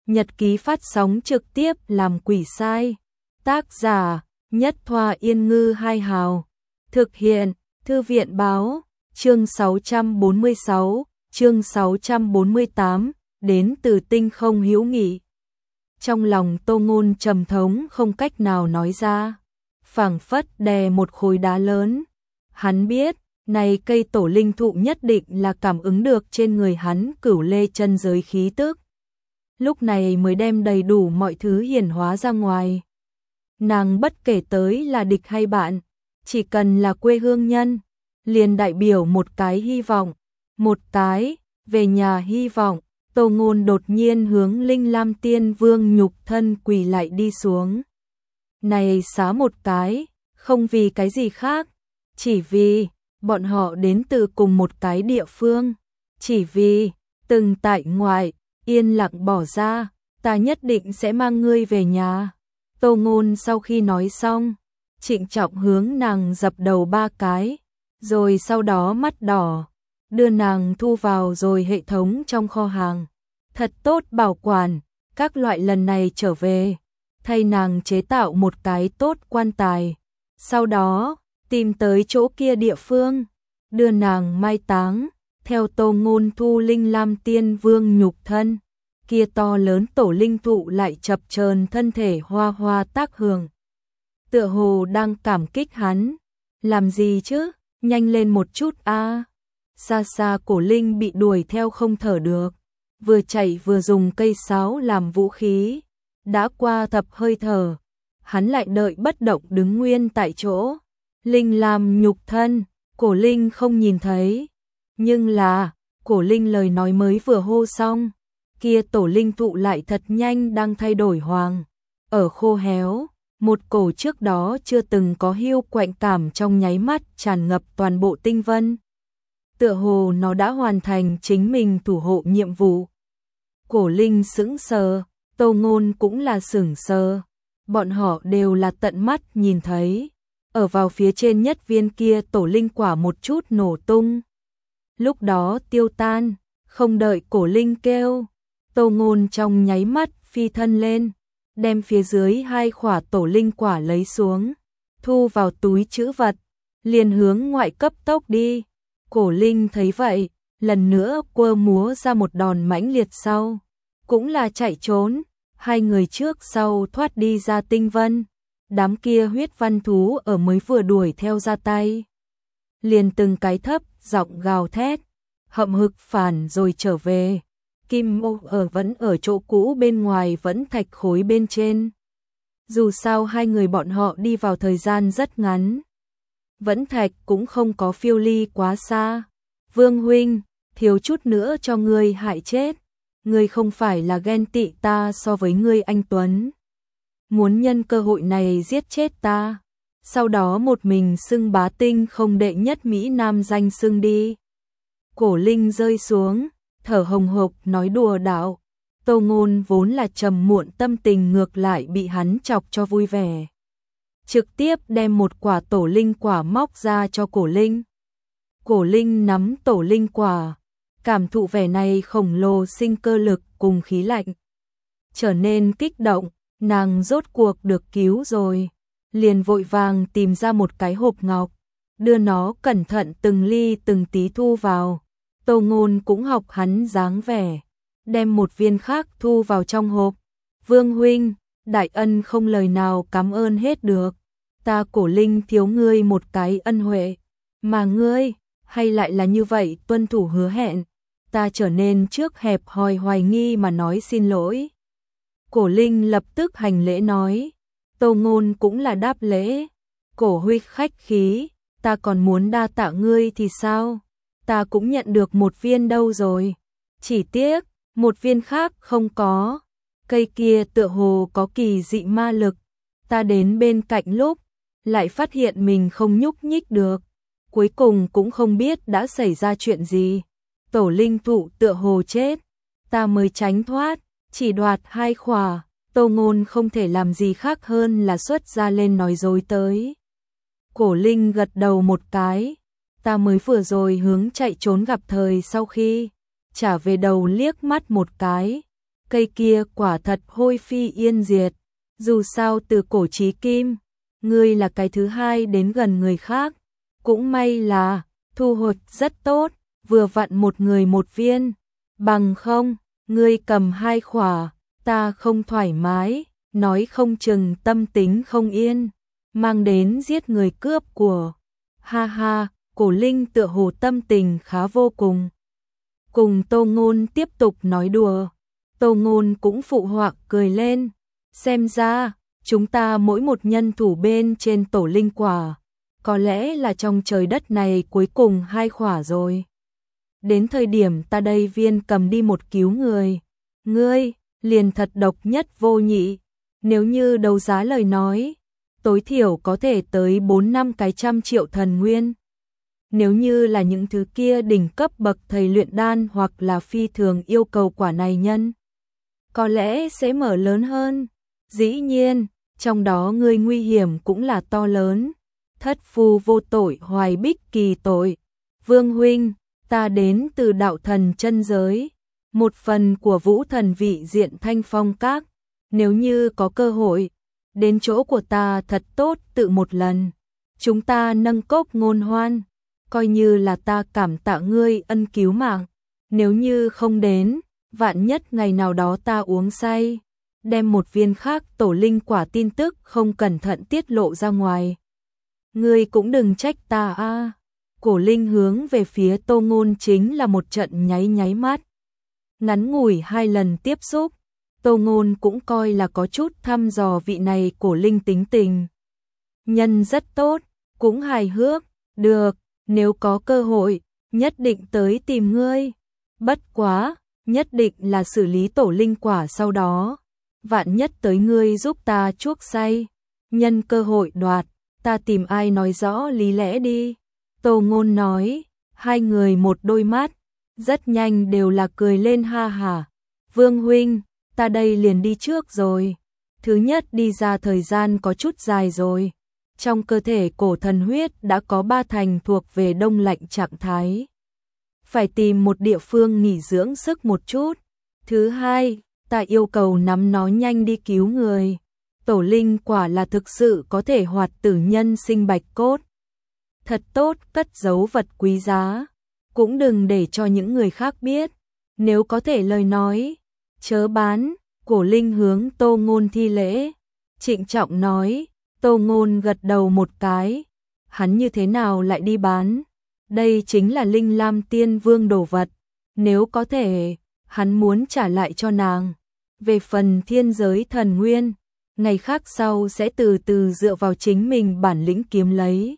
nhật ký phát sóng trực tiếp làm quỷ sai. Tác giả Nhất Thoa Yên Ngư Hai Hào. Thực hiện Thư viện Báo. Chương 646, chương 648, đến từ tinh không hữu nghị. Trong lòng Tô Ngôn trầm thống không cách nào nói ra, phảng phất đè một khối đá lớn. Hắn biết, này cây tổ linh thụ nhất định là cảm ứng được trên người hắn cửu lê chân giới khí tức. Lúc này mới đem đầy đủ mọi thứ hiển hóa ra ngoài. Nàng bất kể tới là địch hay bạn, chỉ cần là quê hương nhân, liền đại biểu một cái hy vọng, một cái về nhà hy vọng. Tô Ngôn đột nhiên hướng Linh Lam Tiên Vương nhục thân quỳ lại đi xuống. Này xá một cái, không vì cái gì khác, chỉ vì bọn họ đến từ cùng một cái địa phương, chỉ vì từng tại ngoại yên lặng bỏ ra, ta nhất định sẽ mang ngươi về nhà. Tô Ngôn sau khi nói xong, trịnh trọng hướng nàng dập đầu 3 cái, rồi sau đó mắt đỏ, đưa nàng thu vào rồi hệ thống trong kho hàng. Thật tốt bảo quản, các loại lần này trở về, thay nàng chế tạo một cái tốt quan tài. Sau đó, tìm tới chỗ kia địa phương, đưa nàng mai táng, theo Tô Ngôn thu Linh Lam Tiên Vương nhục thân. Kia to lớn tổ linh thụ lại chập chờn thân thể hoa hoa tác hưởng. Tựa hồ đang cảm kích hắn. Làm gì chứ, nhanh lên một chút a. Xa xa Cổ Linh bị đuổi theo không thở được, vừa chạy vừa dùng cây sáo làm vũ khí. Đã qua thập hơi thở, hắn lại đợi bất động đứng nguyên tại chỗ. Linh làm nhục thân, Cổ Linh không nhìn thấy. Nhưng là, Cổ Linh lời nói mới vừa hô xong, kia tổ linh thụ lại thật nhanh đang thay đổi hoàng. Ở khô héo, một cổ trước đó chưa từng có hiu quạnh cảm trong nháy mắt tràn ngập toàn bộ tinh vân. Tựa hồ nó đã hoàn thành chính mình thủ hộ nhiệm vụ. Cổ Linh sững sờ, Tô Ngôn cũng là sững sờ. Bọn họ đều là tận mắt nhìn thấy. Ở vào phía trên nhất viên kia tổ linh quả một chút nổ tung. Lúc đó tiêu tan, không đợi Cổ Linh kêu. Tô Ngôn trong nháy mắt phi thân lên, đem phía dưới 2 quả tổ linh quả lấy xuống, thu vào túi trữ vật, liền hướng ngoại cấp tốc đi. Cổ Linh thấy vậy, lần nữa quơ múa ra một đòn mãnh liệt sau, cũng là chạy trốn. 2 người trước sau thoát đi ra tinh vân. Đám kia huyết văn thú ở mới vừa đuổi theo ra tay, liền từng cái thấp giọng gào thét, hậm hực phản rồi trở về. Kim Mô vẫn ở chỗ cũ, bên ngoài vẫn thạch khối bên trên. Dù sao 2 người bọn họ đi vào thời gian rất ngắn, vẫn thạch cũng không có phiêu ly quá xa. Vương huynh, thiếu chút nữa cho ngươi hại chết. Ngươi không phải là ghen tị ta so với ngươi anh Tuấn, muốn nhân cơ hội này giết chết ta, sau đó một mình xưng bá tinh không đệ nhất Mỹ Nam danh xưng đi. Cổ Linh rơi xuống, thở hồng hộc nói đùa đạo. Tô Ngôn vốn là trầm muộn tâm tình ngược lại bị hắn chọc cho vui vẻ, trực tiếp đem một quả tổ linh quả móc ra cho Cổ Linh. Cổ Linh nắm tổ linh quả, cảm thụ vẻ này khổng lồ sinh cơ lực cùng khí lạnh, trở nên kích động. Nàng rốt cuộc được cứu rồi, liền vội vàng tìm ra một cái hộp ngọc, đưa nó cẩn thận từng ly từng tí thu vào. Tô Ngôn cũng học hắn dáng vẻ, đem một viên khác thu vào trong hộp. Vương huynh, đại ân không lời nào cảm ơn hết được. Ta Cổ Linh thiếu ngươi một cái ân huệ, mà ngươi hay lại là như vậy tuân thủ hứa hẹn. Ta trở nên trước hẹp hòi hoài nghi mà nói xin lỗi. Cổ Linh lập tức hành lễ nói. Tô Ngôn cũng là đáp lễ. Cổ huynh khách khí, ta còn muốn đa tạ ngươi thì sao? Ta cũng nhận được một viên đâu rồi. Chỉ tiếc, một viên khác không có. Cây kia tựa hồ có kỳ dị ma lực. Ta đến bên cạnh lúc, lại phát hiện mình không nhúc nhích được. Cuối cùng cũng không biết đã xảy ra chuyện gì. Tổ linh thụ tựa hồ chết, ta mới tránh thoát, chỉ đoạt 2 quả. Tô Ngôn không thể làm gì khác hơn là xuất ra lên nói dối tới. Cổ Linh gật đầu một cái, ta mới vừa rồi hướng chạy trốn gặp thời sau khi trả về đầu liếc mắt một cái, cây kia quả thật hôi phi yên diệt. Dù sao từ cổ chí kim, ngươi là cái thứ hai đến gần người khác. Cũng may là thu hoạch rất tốt, vừa vặn một người một viên. Bằng không, ngươi cầm 2 khỏa, ta không thoải mái, nói không chừng tâm tính không yên, mang đến giết người cướp của. Ha ha, Cổ Linh tựa hồ tâm tình khá vô cùng. Cùng Tô Ngôn tiếp tục nói đùa, Tô Ngôn cũng phụ họa cười lên. Xem ra, chúng ta mỗi một nhân thủ bên trên tổ linh quả, có lẽ là trong trời đất này cuối cùng 2 khỏa rồi. Đến thời điểm ta đây viên cầm đi một cứu người, ngươi liền thật độc nhất vô nhị. Nếu như đấu giá lời nói, tối thiểu có thể tới 4-5 cái trăm triệu thần nguyên. Nếu như là những thứ kia đỉnh cấp bậc thầy luyện đan hoặc là phi thường yêu cầu quả này nhân, có lẽ sẽ mở lớn hơn. Dĩ nhiên, trong đó ngươi nguy hiểm cũng là to lớn. Thất phu vô tội hoài bích kỳ tội. Vương huynh, ta đến từ đạo thần chân giới, một phần của vũ thần vị diện Thanh Phong Các. Nếu như có cơ hội, đến chỗ của ta thật tốt tự một lần. Chúng ta nâng cốc ngôn hoan, coi như là ta cảm tạ ngươi ân cứu mạng. Nếu như không đến, vạn nhất ngày nào đó ta uống say, đem một viên khác tổ linh quả tin tức không cẩn thận tiết lộ ra ngoài, ngươi cũng đừng trách ta a. Cổ Linh hướng về phía Tô Ngôn chính là một trận nháy mắt. Ngắn ngủi 2 lần tiếp xúc, Tô Ngôn cũng coi là có chút thăm dò vị này Cổ Linh tính tình. Nhân rất tốt, cũng hài hước, được, nếu có cơ hội, nhất định tới tìm ngươi. Bất quá, nhất định là xử lý tổ linh quả sau đó. Vạn nhất tới ngươi giúp ta chuốc say, nhân cơ hội đoạt, ta tìm ai nói rõ lý lẽ đi. Tô Ngôn nói, 2 người một đôi mắt, rất nhanh đều là cười lên ha hả. Vương huynh, ta đây liền đi trước rồi. Thứ nhất đi ra thời gian có chút dài rồi. Trong cơ thể cổ thần huyết đã có 3 thành thuộc về đông lạnh trạng thái. Phải tìm một địa phương nghỉ dưỡng sức một chút. Thứ hai, ta yêu cầu nắm nó nhanh đi cứu người. Tổ linh quả là thực sự có thể hoạt tử nhân sinh bạch cốt. Thật tốt, cất giấu vật quý giá. Cũng đừng để cho những người khác biết. Nếu có thể lời nói, chớ bán. Cổ Linh hướng Tô Ngôn thi lễ, trịnh trọng nói. Tô Ngôn gật đầu một cái. Hắn như thế nào lại đi bán? Đây chính là Linh Lam Tiên Vương đồ vật. Nếu có thể, hắn muốn trả lại cho nàng. Về phần thiên giới thần nguyên, ngày khác sau sẽ từ từ dựa vào chính mình bản lĩnh kiếm lấy.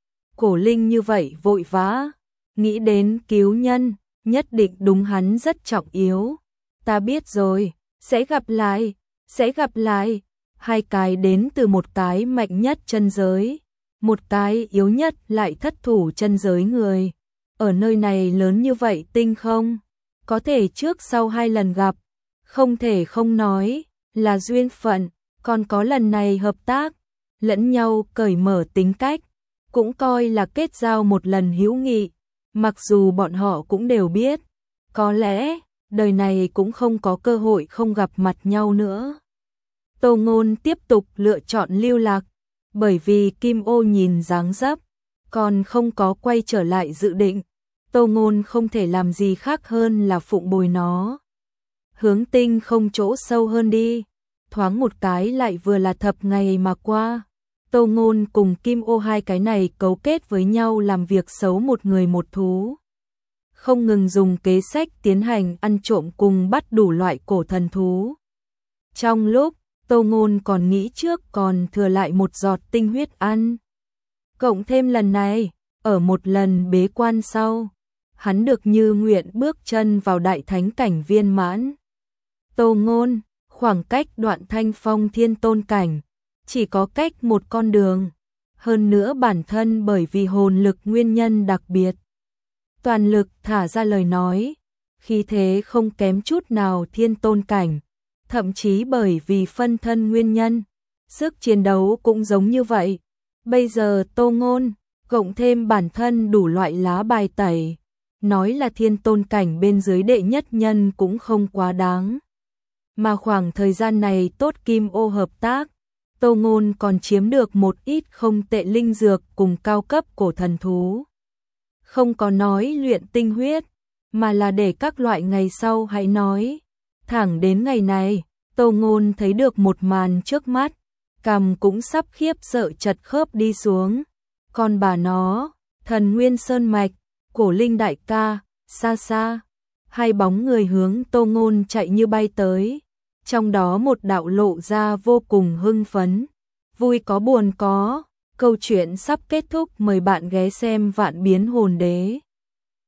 Cổ Linh như vậy vội vã, nghĩ đến cứu nhân, nhất định đúng hắn rất trọng yếu. Ta biết rồi, sẽ gặp lại, sẽ gặp lại. 2 cái đến từ một cái mạnh nhất chân giới, một cái yếu nhất lại thất thủ chân giới người. Ở nơi này lớn như vậy tinh không, có thể trước sau 2 lần gặp, không thể không nói là duyên phận, còn có lần này hợp tác, lẫn nhau cởi mở tính cách, cũng coi là kết giao một lần hữu nghị. Mặc dù bọn họ cũng đều biết, có lẽ đời này cũng không có cơ hội không gặp mặt nhau nữa. Tô Ngôn tiếp tục lựa chọn lưu lạc, bởi vì Kim Ô nhìn dáng dấp, còn không có quay trở lại dự định. Tô Ngôn không thể làm gì khác hơn là phụng bồi nó. Hướng tinh không chỗ sâu hơn đi, thoáng một cái lại vừa là thập ngày mà qua. Tô Ngôn cùng Kim Ô 2 cái này cấu kết với nhau làm việc xấu một người một thú. Không ngừng dùng kế sách tiến hành ăn trộm cùng bắt đủ loại cổ thần thú. Trong lúc Tô Ngôn còn nghĩ trước còn thừa lại một giọt tinh huyết ăn. Cộng thêm lần này, ở một lần bế quan sau, hắn được như nguyện bước chân vào đại thánh cảnh viên mãn. Tô Ngôn, khoảng cách đoạn Thanh Phong thiên tôn cảnh, chỉ có cách một con đường. Hơn nữa bản thân bởi vì hồn lực nguyên nhân đặc biệt, toàn lực thả ra lời nói, khí thế không kém chút nào thiên tôn cảnh. Thậm chí bởi vì phân thân nguyên nhân, sức chiến đấu cũng giống như vậy. Bây giờ Tô Ngôn, cộng thêm bản thân đủ loại lá bài tẩy, nói là thiên tôn cảnh bên dưới đệ nhất nhân cũng không quá đáng. mà khoảng thời gian này tốt kim ô hợp tác, Tô Ngôn còn chiếm được một ít không tệ linh dược cùng cao cấp cổ thần thú. Không có nói luyện tinh huyết, mà là để các loại ngày sau hãy nói. Thẳng đến ngày này, Tô Ngôn thấy được một màn trước mắt, cằm cũng sắp khiếp sợ chật khớp đi xuống. Còn bà nó, Thần Nguyên Sơn Mạch, Cổ Linh đại ca, xa xa, hai bóng người hướng Tô Ngôn chạy như bay tới. Trong đó một đạo lộ ra vô cùng hưng phấn, vui có buồn có, câu chuyện sắp kết thúc, mời bạn ghé xem Vạn Biến Hồn Đế.